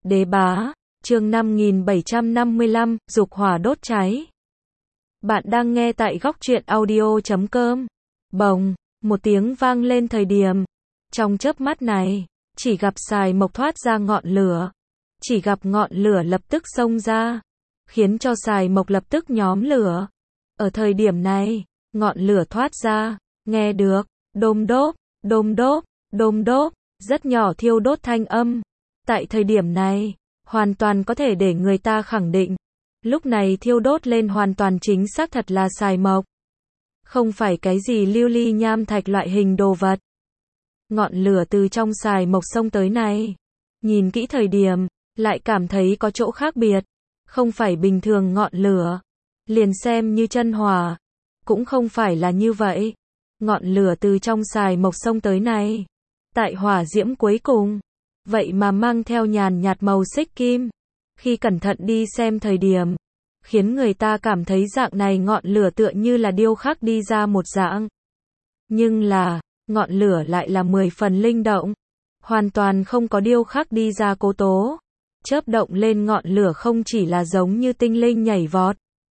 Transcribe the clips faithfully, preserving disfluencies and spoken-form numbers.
Đế bá, chương năm nghìn bảy trăm năm mươi lăm, dục hỏa đốt cháy. Bạn đang nghe tại góc truyện audio chấm com. Bồng, một tiếng vang lên thời điểm. Trong chớp mắt này, chỉ gặp sài mộc thoát ra ngọn lửa. Chỉ gặp ngọn lửa lập tức xông ra, khiến cho sài mộc lập tức nhóm lửa. Ở thời điểm này, ngọn lửa thoát ra, nghe được, đôm đốp, đôm đốp, đôm đốp, rất nhỏ thiêu đốt thanh âm. Tại thời điểm này, hoàn toàn có thể để người ta khẳng định, lúc này thiêu đốt lên hoàn toàn chính xác thật là sài mộc. Không phải cái gì lưu ly nham thạch loại hình đồ vật. Ngọn lửa từ trong sài mộc xông tới này, nhìn kỹ thời điểm, lại cảm thấy có chỗ khác biệt. Không phải bình thường ngọn lửa, liền xem như chân hỏa, cũng không phải là như vậy. Ngọn lửa từ trong sài mộc xông tới này, tại hỏa diễm cuối cùng, vậy mà mang theo nhàn nhạt màu xích kim. Khi cẩn thận đi xem thời điểm, khiến người ta cảm thấy dạng này ngọn lửa tựa như là điêu khắc đi ra một dạng. Nhưng là, ngọn lửa lại là mười phần linh động, hoàn toàn không có điêu khắc đi ra cố tố. Chớp động lên ngọn lửa không chỉ là giống như tinh linh nhảy vọt,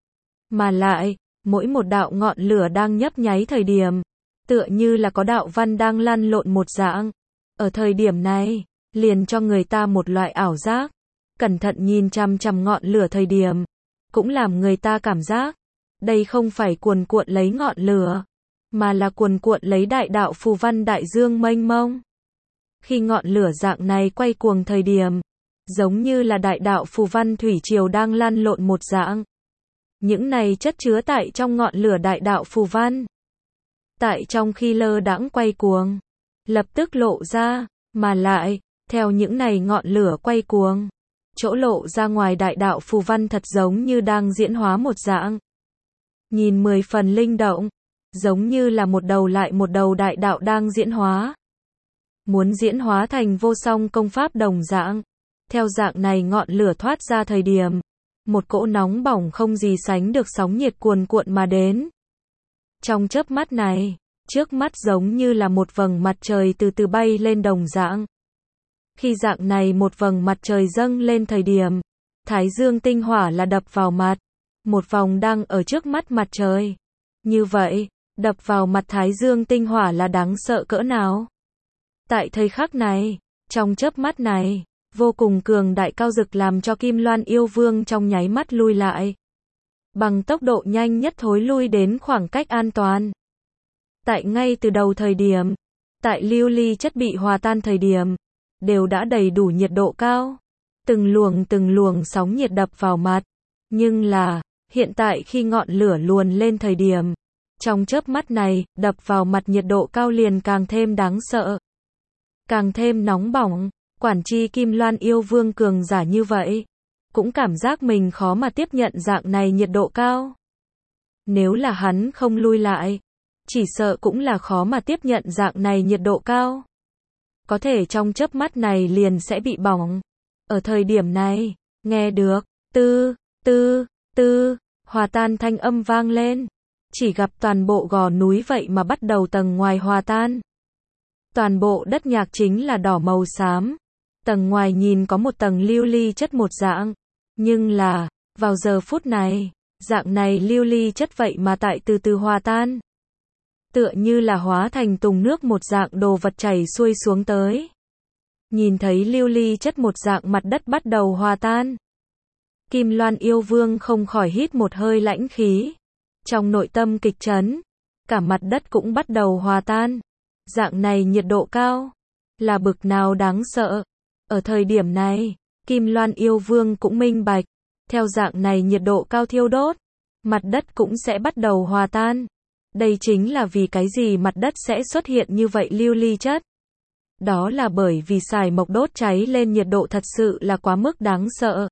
mà lại, mỗi một đạo ngọn lửa đang nhấp nháy thời điểm, tựa như là có đạo văn đang lăn lộn một dạng. Ở thời điểm này, liền cho người ta một loại ảo giác. Cẩn thận nhìn chằm chằm ngọn lửa thời điểm, cũng làm người ta cảm giác, đây không phải cuồn cuộn lấy ngọn lửa, mà là cuồn cuộn lấy đại đạo phù văn đại dương mênh mông. Khi ngọn lửa dạng này quay cuồng thời điểm, giống như là đại đạo phù văn thủy triều đang lăn lộn một dạng. Những này chất chứa tại trong ngọn lửa đại đạo phù văn, tại trong khi lơ đãng quay cuồng, lập tức lộ ra, mà lại, theo những này ngọn lửa quay cuồng, chỗ lộ ra ngoài đại đạo phù văn thật giống như đang diễn hóa một dạng. Nhìn mười phần linh động, giống như là một đầu lại một đầu đại đạo đang diễn hóa. Muốn diễn hóa thành vô song công pháp đồng dạng. Theo dạng này ngọn lửa thoát ra thời điểm, một cỗ nóng bỏng không gì sánh được sóng nhiệt cuồn cuộn mà đến. Trong chớp mắt này, trước mắt giống như là một vầng mặt trời từ từ bay lên đồng dạng. Khi dạng này một vầng mặt trời dâng lên thời điểm, thái dương tinh hỏa là đập vào mặt, một vòng đang ở trước mắt mặt trời. Như vậy, đập vào mặt thái dương tinh hỏa là đáng sợ cỡ nào? Tại thời khắc này, trong chớp mắt này, vô cùng cường đại cao dực làm cho Kim Loan yêu vương trong nháy mắt lui lại. Bằng tốc độ nhanh nhất thối lui đến khoảng cách an toàn. Tại ngay từ đầu thời điểm, tại lưu ly chất bị hòa tan thời điểm, đều đã đầy đủ nhiệt độ cao. Từng luồng từng luồng sóng nhiệt đập vào mặt. Nhưng là, hiện tại khi ngọn lửa luồn lên thời điểm, trong chớp mắt này, đập vào mặt nhiệt độ cao liền càng thêm đáng sợ. Càng thêm nóng bỏng. Quản chi Kim Loan yêu vương cường giả như vậy, cũng cảm giác mình khó mà tiếp nhận dạng này nhiệt độ cao. Nếu là hắn không lui lại, chỉ sợ cũng là khó mà tiếp nhận dạng này nhiệt độ cao. Có thể trong chớp mắt này liền sẽ bị bỏng. Ở thời điểm này, nghe được, tư, tư, tư, hòa tan thanh âm vang lên. Chỉ gặp toàn bộ gò núi vậy mà bắt đầu tầng ngoài hòa tan. Toàn bộ đất nhạc chính là đỏ màu xám. Tầng ngoài nhìn có một tầng lưu ly chất một dạng. Nhưng là, vào giờ phút này, dạng này lưu ly chất vậy mà tại từ từ hòa tan. Tựa như là hóa thành tùng nước một dạng đồ vật chảy xuôi xuống tới. Nhìn thấy lưu ly chất một dạng mặt đất bắt đầu hòa tan. Kim Loan yêu vương không khỏi hít một hơi lãnh khí. Trong nội tâm kịch chấn, cả mặt đất cũng bắt đầu hòa tan. Dạng này nhiệt độ cao, là bực nào đáng sợ. Ở thời điểm này, Kim Loan yêu vương cũng minh bạch, theo dạng này nhiệt độ cao thiêu đốt, mặt đất cũng sẽ bắt đầu hòa tan. Đây chính là vì cái gì mặt đất sẽ xuất hiện như vậy lưu ly chất. Đó là bởi vì sài mộc đốt cháy lên nhiệt độ thật sự là quá mức đáng sợ.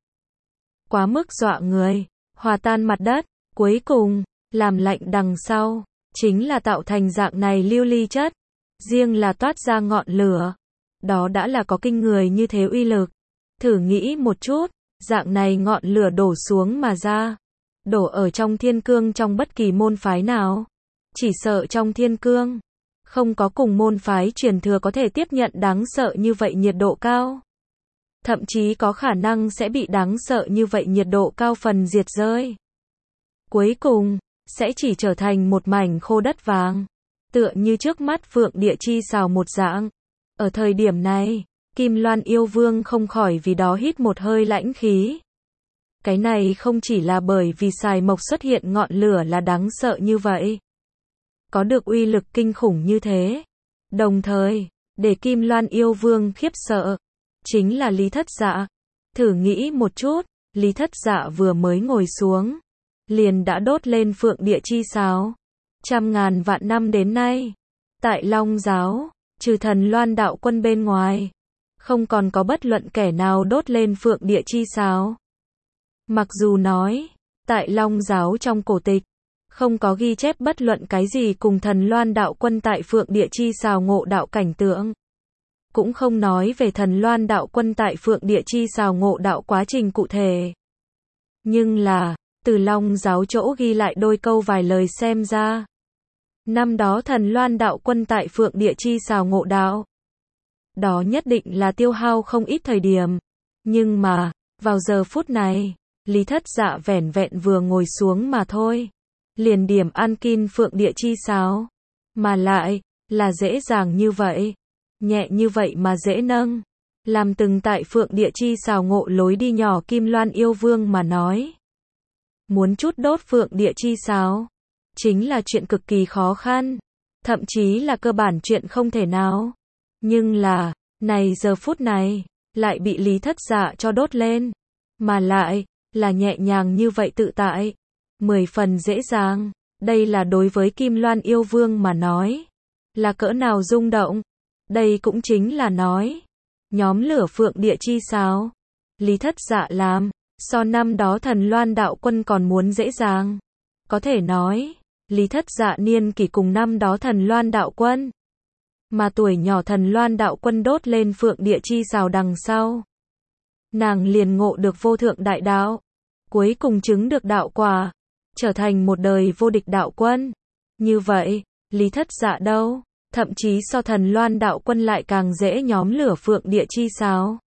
Quá mức dọa người, hòa tan mặt đất, cuối cùng, làm lạnh đằng sau, chính là tạo thành dạng này lưu ly chất. Riêng là toát ra ngọn lửa. Đó đã là có kinh người như thế uy lực. Thử nghĩ một chút, dạng này ngọn lửa đổ xuống mà ra. Đổ ở trong thiên cương trong bất kỳ môn phái nào. Chỉ sợ trong thiên cương, không có cùng môn phái truyền thừa có thể tiếp nhận đáng sợ như vậy nhiệt độ cao. thậm chí có khả năng sẽ bị đáng sợ như vậy nhiệt độ cao phần diệt rơi. Cuối cùng, sẽ chỉ trở thành một mảnh khô đất vàng, tựa như trước mắt Phượng Địa Chi Sào một dạng. Ở thời điểm này, Kim Loan yêu vương không khỏi vì đó hít một hơi lãnh khí. Cái này không chỉ là bởi vì xài mộc xuất hiện ngọn lửa là đáng sợ như vậy, có được uy lực kinh khủng như thế. Đồng thời, để Kim Loan yêu vương khiếp sợ, chính là Lý Thất Dạ. Thử nghĩ một chút, Lý Thất Dạ vừa mới ngồi xuống, liền đã đốt lên Phượng Địa Chi Sào. Trăm ngàn vạn năm đến nay, tại Long Giáo, trừ Thần Loan đạo quân bên ngoài, không còn có bất luận kẻ nào đốt lên Phượng Địa Chi Sào. Mặc dù nói, tại Long Giáo trong cổ tịch, không có ghi chép bất luận cái gì cùng Thần Loan đạo quân tại Phượng Địa Chi Sào ngộ đạo cảnh tượng. Cũng không nói về Thần Loan đạo quân tại Phượng Địa Chi Sào ngộ đạo quá trình cụ thể. Nhưng là, từ Long Giáo chỗ ghi lại đôi câu vài lời xem ra, năm đó Thần Loan đạo quân tại Phượng Địa Chi Sào ngộ đạo, đó nhất định là tiêu hao không ít thời điểm. Nhưng mà, vào giờ phút này, Lý Thất Dạ vẻn vẹn vừa ngồi xuống mà thôi, liền điểm an kin Phượng Địa Chi Sào, mà lại là dễ dàng như vậy, nhẹ như vậy mà dễ nâng, làm từng tại Phượng Địa Chi Sào ngộ lối đi nhỏ Kim Loan yêu vương mà nói, muốn chút đốt Phượng Địa Chi Sào chính là chuyện cực kỳ khó khăn, thậm chí là cơ bản chuyện không thể nào. Nhưng là, này giờ phút này, lại bị Lý Thất Dạ cho đốt lên, mà lại là nhẹ nhàng như vậy tự tại, mười phần dễ dàng. Đây là đối với Kim Loan yêu vương mà nói, là cỡ nào rung động. Đây cũng chính là nói, nhóm lửa Phượng Địa Chi Sào, Lý Thất Dạ làm, so năm đó Thần Loan đạo quân còn muốn dễ dàng. Có thể nói, Lý Thất Dạ niên kỷ cùng năm đó Thần Loan đạo quân, mà tuổi nhỏ Thần Loan đạo quân đốt lên Phượng Địa Chi Sào đằng sau, nàng liền ngộ được vô thượng đại đạo, cuối cùng chứng được đạo quả, trở thành một đời vô địch đạo quân. Như vậy, Lý Thất Dạ đâu, thậm chí so Thần Loan đạo quân lại càng dễ nhóm lửa Phượng Địa Chi Sào.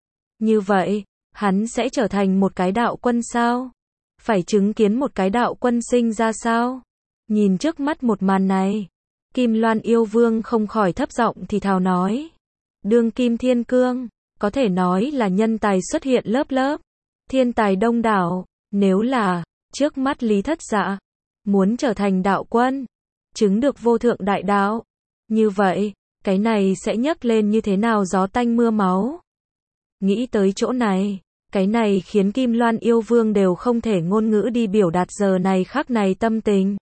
Như vậy, hắn sẽ trở thành một cái đạo quân sao? Phải chứng kiến một cái đạo quân sinh ra sao? Nhìn trước mắt một màn này, Kim Loan yêu vương không khỏi thấp giọng thì thào nói. Đương kim thiên cương, có thể nói là nhân tài xuất hiện lớp lớp, thiên tài đông đảo. Nếu là, trước mắt Lý Thất Dạ, muốn trở thành đạo quân, chứng được vô thượng đại đạo, như vậy, cái này sẽ nhấc lên như thế nào gió tanh mưa máu. Nghĩ tới chỗ này, cái này khiến Kim Loan yêu vương đều không thể ngôn ngữ đi biểu đạt giờ này khắc này tâm tình.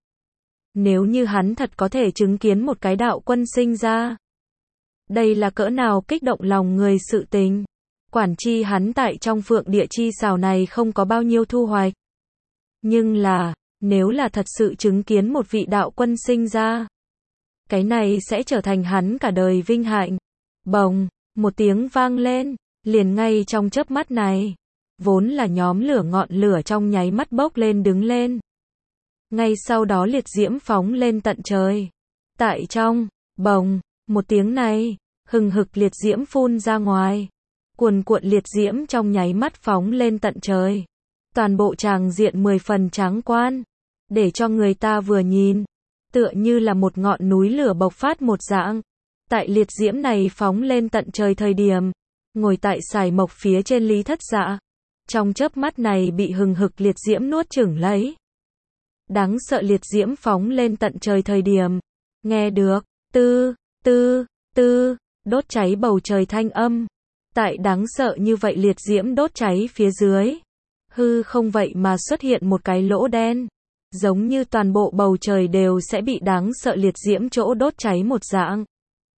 Nếu như hắn thật có thể chứng kiến một cái đạo quân sinh ra, đây là cỡ nào kích động lòng người sự tình. Quản chi hắn tại trong Phượng Địa Chi Sào này không có bao nhiêu thu hoạch. Nhưng là, nếu là thật sự chứng kiến một vị đạo quân sinh ra, cái này sẽ trở thành hắn cả đời vinh hạnh. Bồng, một tiếng vang lên, liền ngay trong chớp mắt này, vốn là nhóm lửa ngọn lửa trong nháy mắt bốc lên đứng lên. Ngay sau đó liệt diễm phóng lên tận trời. Tại trong, bồng, một tiếng này, hừng hực liệt diễm phun ra ngoài. Cuồn cuộn liệt diễm trong nháy mắt phóng lên tận trời. Toàn bộ tràng diện mười phần tráng quan, để cho người ta vừa nhìn, tựa như là một ngọn núi lửa bộc phát một dạng. Tại liệt diễm này phóng lên tận trời thời điểm, ngồi tại sải mộc phía trên Lý Thất Dạ, trong chớp mắt này bị hừng hực liệt diễm nuốt chửng lấy. Đáng sợ liệt diễm phóng lên tận trời thời điểm, nghe được, tư, tư, tư, đốt cháy bầu trời thanh âm. Tại đáng sợ như vậy liệt diễm đốt cháy phía dưới, hư không vậy mà xuất hiện một cái lỗ đen, giống như toàn bộ bầu trời đều sẽ bị đáng sợ liệt diễm chỗ đốt cháy một dạng.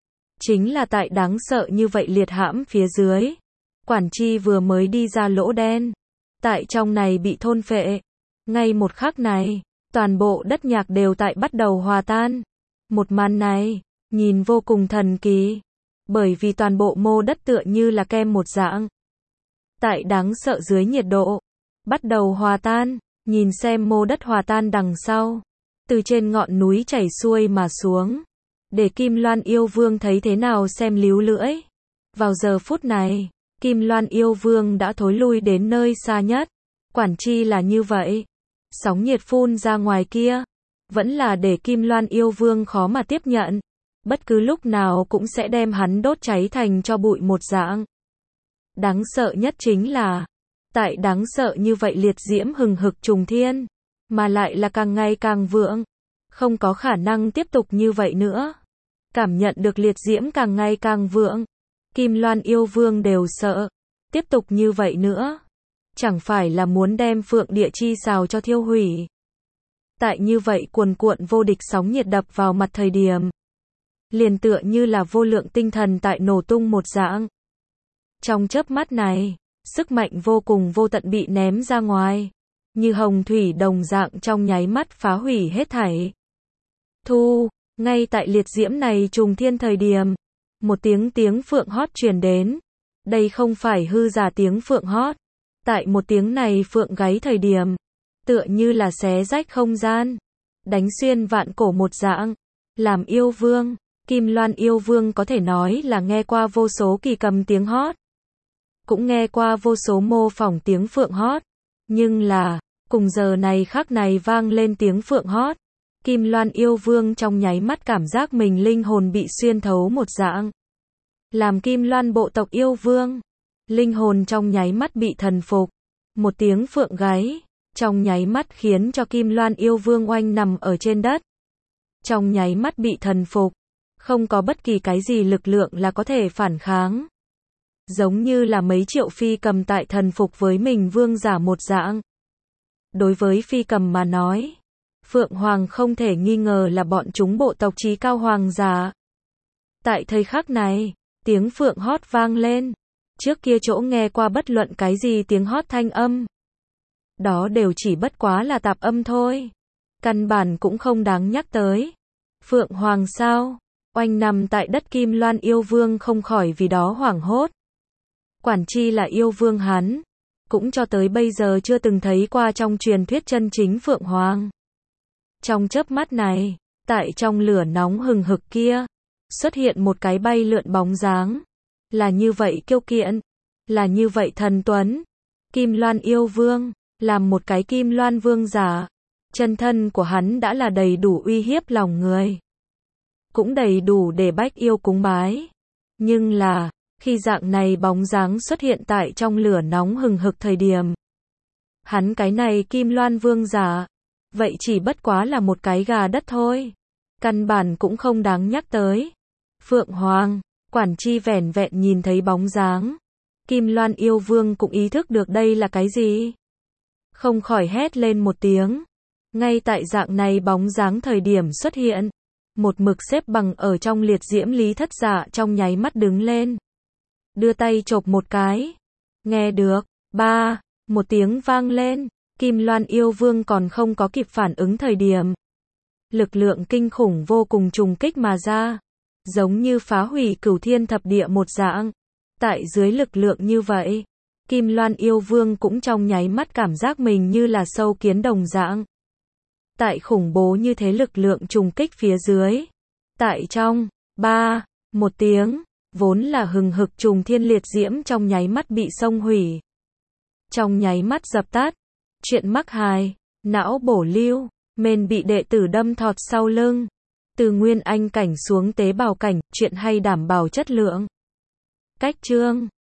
Chính là tại đáng sợ như vậy liệt hãm phía dưới, quản chi vừa mới đi ra lỗ đen, tại trong này bị thôn phệ. Ngay một khắc này, toàn bộ đất nhạc đều tại bắt đầu hòa tan. Một màn này, nhìn vô cùng thần kỳ, bởi vì toàn bộ mô đất tựa như là kem một dạng. Tại đáng sợ dưới nhiệt độ, bắt đầu hòa tan, nhìn xem mô đất hòa tan đằng sau, từ trên ngọn núi chảy xuôi mà xuống. Để Kim Loan yêu vương thấy thế nào xem líu lưỡi. Vào giờ phút này, Kim Loan yêu vương đã thối lui đến nơi xa nhất. Quản chi là như vậy. Sóng nhiệt phun ra ngoài kia, vẫn là để Kim Loan yêu vương khó mà tiếp nhận. Bất cứ lúc nào cũng sẽ đem hắn đốt cháy thành cho bụi một dạng. Đáng sợ nhất chính là, tại đáng sợ như vậy liệt diễm hừng hực trùng thiên, mà lại là càng ngày càng vượng. Không có khả năng tiếp tục như vậy nữa. Cảm nhận được liệt diễm càng ngày càng vượng. Kim Loan yêu vương đều sợ. Tiếp tục như vậy nữa. Chẳng phải là muốn đem Phượng Địa Chi xào cho thiêu hủy. Tại như vậy cuồn cuộn vô địch sóng nhiệt đập vào mặt thời điểm. Liền tựa như là vô lượng tinh thần tại nổ tung một dạng. Trong chớp mắt này, sức mạnh vô cùng vô tận bị ném ra ngoài. Như hồng thủy đồng dạng trong nháy mắt phá hủy hết thảy. Thu, ngay tại liệt diễm này trùng thiên thời điểm. Một tiếng tiếng phượng hót truyền đến. Đây không phải hư giả tiếng phượng hót. Tại một tiếng này phượng gáy thời điểm. Tựa như là xé rách không gian. Đánh xuyên vạn cổ một dạng. Làm yêu vương, Kim Loan yêu vương có thể nói là nghe qua vô số kỳ cầm tiếng hót. Cũng nghe qua vô số mô phỏng tiếng phượng hót. Nhưng là, cùng giờ này khắc này vang lên tiếng phượng hót. Kim Loan yêu vương trong nháy mắt cảm giác mình linh hồn bị xuyên thấu một dạng. Làm Kim Loan bộ tộc yêu vương. Linh hồn trong nháy mắt bị thần phục. Một tiếng phượng gáy. Trong nháy mắt khiến cho Kim Loan yêu vương oanh nằm ở trên đất. Trong nháy mắt bị thần phục. Không có bất kỳ cái gì lực lượng là có thể phản kháng. Giống như là mấy triệu phi cầm tại thần phục với mình vương giả một dạng. Đối với phi cầm mà nói. Phượng Hoàng không thể nghi ngờ là bọn chúng bộ tộc chí cao hoàng giả. Tại thời khắc này, tiếng phượng hót vang lên. Trước kia chỗ nghe qua bất luận cái gì tiếng hót thanh âm. Đó đều chỉ bất quá là tạp âm thôi. Căn bản cũng không đáng nhắc tới. Phượng Hoàng sao? Oanh nằm tại đất Kim Loan yêu vương không khỏi vì đó hoảng hốt. Quản chi là yêu vương hắn. Cũng cho tới bây giờ chưa từng thấy qua trong truyền thuyết chân chính Phượng Hoàng. Trong chớp mắt này, tại trong lửa nóng hừng hực kia, xuất hiện một cái bay lượn bóng dáng. Là như vậy kiêu kiện. Là như vậy thần tuấn. Kim Loan yêu vương, làm một cái Kim Loan vương giả. Chân thân của hắn đã là đầy đủ uy hiếp lòng người. Cũng đầy đủ để bách yêu cúng bái. Nhưng là, khi dạng này bóng dáng xuất hiện tại trong lửa nóng hừng hực thời điểm. Hắn cái này Kim Loan vương giả. Vậy chỉ bất quá là một cái gà đất thôi. Căn bản cũng không đáng nhắc tới. Phượng Hoàng, quản chi vẻn vẹn nhìn thấy bóng dáng. Kim Loan yêu vương cũng ý thức được đây là cái gì. Không khỏi hét lên một tiếng. Ngay tại dạng này bóng dáng thời điểm xuất hiện. Một mực xếp bằng ở trong liệt diễm Lý Thất Dạ trong nháy mắt đứng lên. Đưa tay chộp một cái. Nghe được, ba, một tiếng vang lên. Kim Loan yêu vương còn không có kịp phản ứng thời điểm. Lực lượng kinh khủng vô cùng trùng kích mà ra. Giống như phá hủy cửu thiên thập địa một dạng. Tại dưới lực lượng như vậy, Kim Loan yêu vương cũng trong nháy mắt cảm giác mình như là sâu kiến đồng dạng. Tại khủng bố như thế lực lượng trùng kích phía dưới. Tại trong, ba, một tiếng, vốn là hừng hực trùng thiên liệt diễm trong nháy mắt bị xông hủy. Trong nháy mắt dập tắt. Chuyện mắc hài, não bổ lưu, mền bị đệ tử đâm thọt sau lưng. Từ nguyên anh cảnh xuống tế bào cảnh, chuyện hay đảm bảo chất lượng. Cách chương